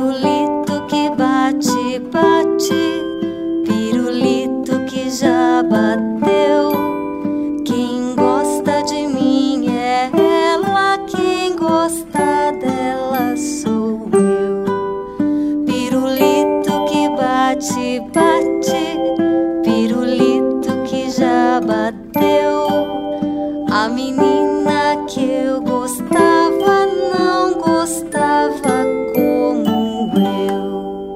Pirulito que bate, bate, pirulito que já bateu. Quem gosta de mim é ela, quem gosta dela sou eu. Pirulito que bate, bate, pirulito que já bateu. A menina que eu gostava não gostava como eu.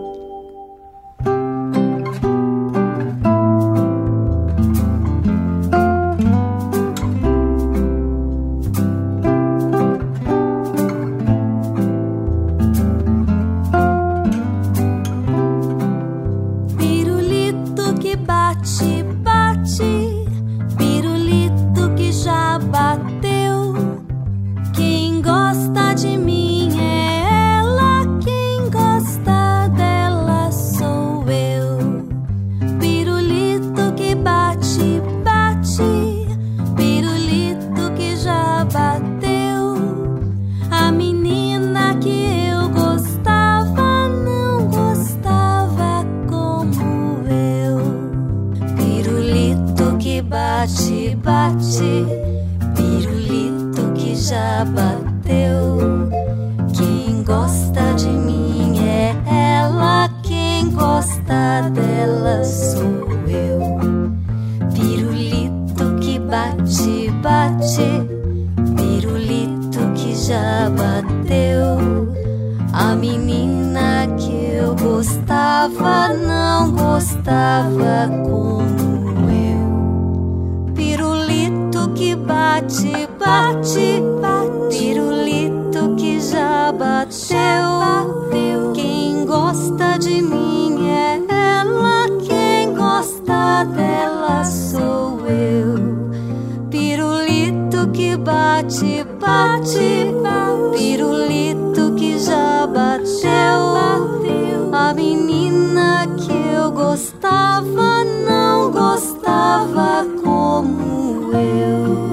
Pirulito que bate, bate, pirulito que já bateu. Quem gosta de mim é ela, quem gosta dela sou eu. Pirulito que bate, bate, pirulito que já bateu. A menina que eu gostava não gostava como eu. Pirulito que bate, bate, pirulito que já bateu. Quem gosta de mim é ela, quem gosta dela sou eu. Pirulito que bate, bate, pirulito que já bateu. A menina que eu gostava não gostava como eu. Pirulito que bate, bate, pirulito que já bateu. Quem gosta de mim é ela, quem gosta dela sou eu. Pirulito que bate, bate, pirulito que já bateu. A menina que eu gostava não gostava como eu.